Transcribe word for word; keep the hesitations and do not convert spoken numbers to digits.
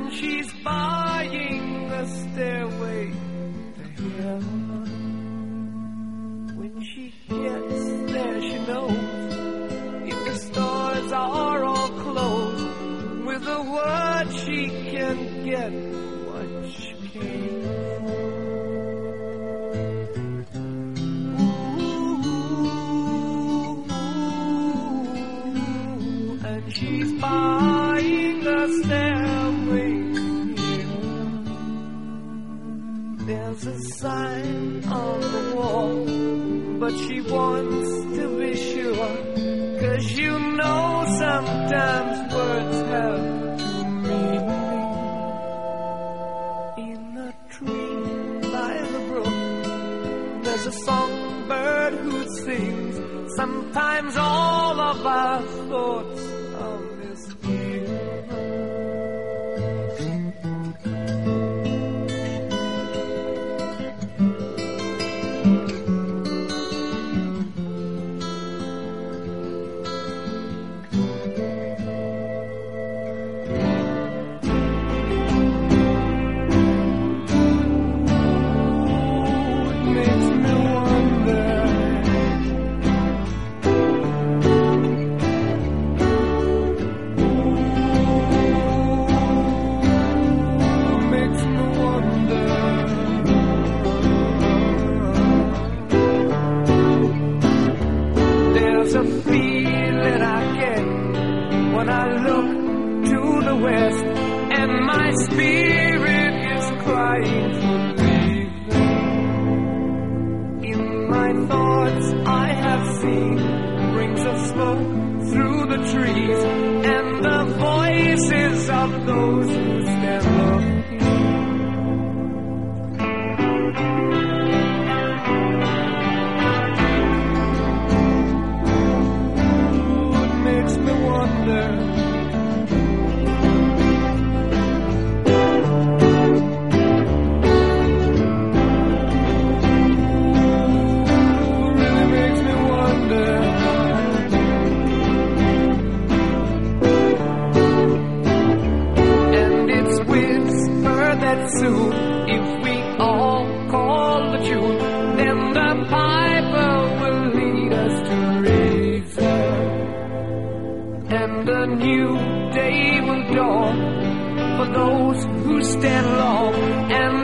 and she's buying a stairway to heaven. When she gets there, she knows if the stores are all closed, with a word she can get what she came for. Ooh, and she's buying a stairway here. There's a sign on the wall, but she wants to be sure, 'cause you know sometimes words have two meanings. In a tree by the brook, there's a songbird who sings sometimes all of our thoughts of this year. There's a feeling I get when I look to the west, and my spirit is crying for leaving. In my thoughts I have seen rings of smoke through the trees, and the voices of those who stand looking. Soon, if we all call the tune, then the piper will lead us to reason, and a new day will dawn for those who stand long, and